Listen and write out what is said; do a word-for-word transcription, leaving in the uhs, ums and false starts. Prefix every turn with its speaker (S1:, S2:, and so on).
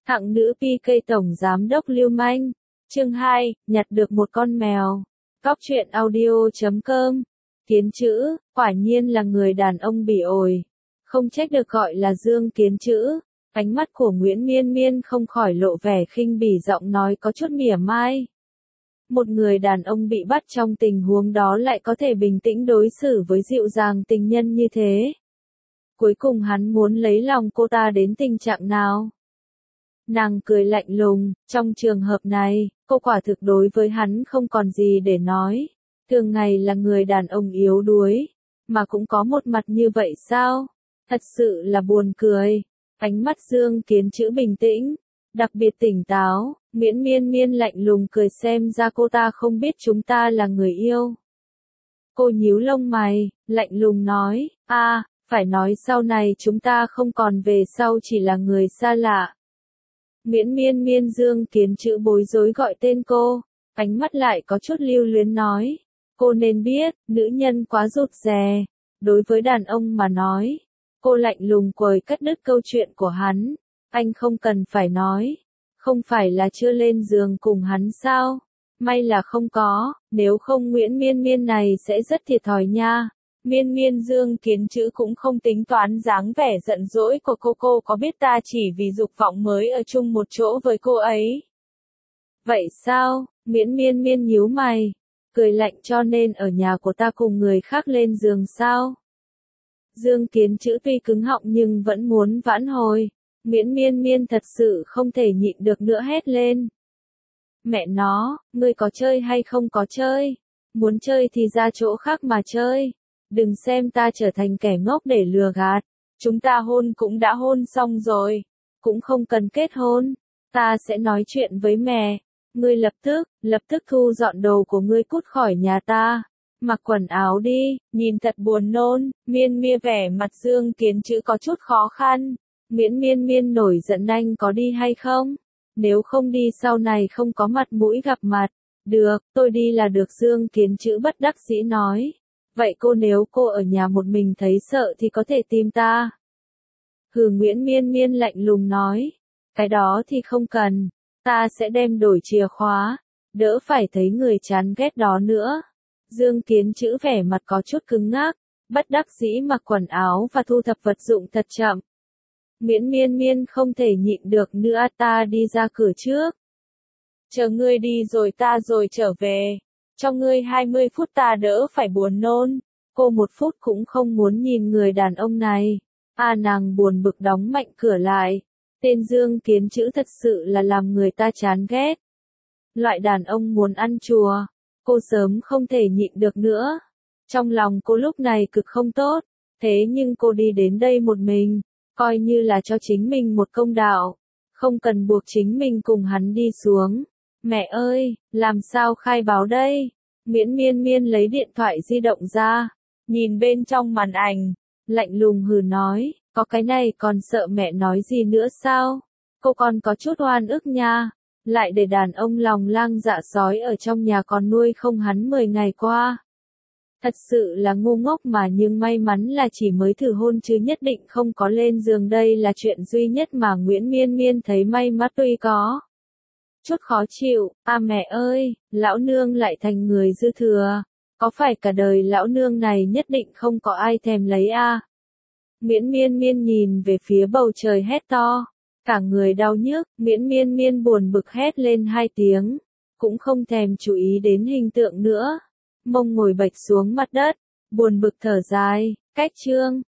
S1: Hạng nữ pê ca tổng giám đốc lưu manh. Chương hai, nhặt được một con mèo. Cóc truyện audio chấm com. Kiến chữ, quả nhiên là người đàn ông bỉ ổi. Không trách được gọi là Dương Kiến chữ. Ánh mắt của Nguyễn Miên Miên không khỏi lộ vẻ khinh bỉ, giọng nói có chút mỉa mai. Một người đàn ông bị bắt trong tình huống đó lại có thể bình tĩnh đối xử với dịu dàng tình nhân như thế. Cuối cùng hắn muốn lấy lòng cô ta đến tình trạng nào? Nàng cười lạnh lùng, trong trường hợp này, cô quả thực đối với hắn không còn gì để nói. Thường ngày là người đàn ông yếu đuối, mà cũng có một mặt như vậy sao? Thật sự là buồn cười. Ánh mắt Dương Kiến chữ bình tĩnh, đặc biệt tỉnh táo. Nguyễn Miên Miên lạnh lùng cười, xem ra cô ta không biết chúng ta là người yêu. Cô nhíu lông mày, lạnh lùng nói, a, à, phải nói sau này chúng ta không còn về sau chỉ là người xa lạ. Nguyễn Miên Miên Dương Kiến chữ bối rối gọi tên cô, ánh mắt lại có chút lưu luyến nói, cô nên biết, nữ nhân quá rụt rè, đối với đàn ông mà nói. Cô lạnh lùng quời cắt đứt câu chuyện của hắn, anh không cần phải nói, không phải là chưa lên giường cùng hắn sao? May là không có, nếu không Nguyễn Miên Miên này sẽ rất thiệt thòi nha. Miên Miên Dương Kiến chữ cũng không tính toán dáng vẻ giận dỗi của cô, cô có biết ta chỉ vì dục vọng mới ở chung một chỗ với cô ấy. Vậy sao? Nguyễn Miên Miên nhíu mày, cười lạnh, cho nên ở nhà của ta cùng người khác lên giường sao? Dương Kiến chữ tuy cứng họng nhưng vẫn muốn vãn hồi. Nguyễn Miên Miên thật sự không thể nhịn được nữa hét lên. Mẹ nó, ngươi có chơi hay không có chơi? Muốn chơi thì ra chỗ khác mà chơi. Đừng xem ta trở thành kẻ ngốc để lừa gạt. Chúng ta hôn cũng đã hôn xong rồi. Cũng không cần kết hôn. Ta sẽ nói chuyện với mẹ. Ngươi lập tức, lập tức thu dọn đồ của ngươi cút khỏi nhà ta. Mặc quần áo đi, nhìn thật buồn nôn. Miên Miên vẻ mặt Dương Kiến chữ có chút khó khăn. Nguyễn Miên Miên nổi giận, anh có đi hay không? Nếu không đi sau này không có mặt mũi gặp mặt. Được, tôi đi là được, Dương Kiến chữ bất đắc dĩ nói. Vậy cô nếu cô ở nhà một mình thấy sợ thì có thể tìm ta. Hừ, Nguyễn Miên Miên lạnh lùng nói. Cái đó thì không cần, ta sẽ đem đổi chìa khóa, đỡ phải thấy người chán ghét đó nữa. Dương Kiến chữ vẻ mặt có chút cứng ngắc, bất đắc dĩ mặc quần áo và thu thập vật dụng thật chậm. Nguyễn Miên Miên không thể nhịn được nữa, ta đi ra cửa trước. Chờ ngươi đi rồi ta rồi trở về. Cho ngươi hai mươi phút ta đỡ phải buồn nôn. Cô một phút cũng không muốn nhìn người đàn ông này. À, nàng buồn bực đóng mạnh cửa lại. Tên Dương Kiến chữ thật sự là làm người ta chán ghét. Loại đàn ông muốn ăn chùa. Cô sớm không thể nhịn được nữa. Trong lòng cô lúc này cực không tốt. Thế nhưng cô đi đến đây một mình, coi như là cho chính mình một công đạo. Không cần buộc chính mình cùng hắn đi xuống. Mẹ ơi, làm sao khai báo đây? Nguyễn Miên Miên lấy điện thoại di động ra, nhìn bên trong màn ảnh, lạnh lùng hừ nói, có cái này còn sợ mẹ nói gì nữa sao? Cô còn có chút oan ức nha, lại để đàn ông lòng lang dạ sói ở trong nhà còn nuôi không hắn mười ngày qua. Thật sự là ngu ngốc mà, nhưng may mắn là chỉ mới thử hôn chứ nhất định không có lên giường, đây là chuyện duy nhất mà Nguyễn Miên Miên thấy may mắn, tuy có chút khó chịu. À mẹ ơi, lão nương lại thành người dư thừa. Có phải cả đời lão nương này nhất định không có ai thèm lấy à? Nguyễn Miên Miên nhìn về phía bầu trời hét to. Cả người đau nhức, Nguyễn Miên Miên buồn bực hét lên hai tiếng. Cũng không thèm chú ý đến hình tượng nữa. Mông ngồi bạch xuống mặt đất. Buồn bực thở dài, cách chương.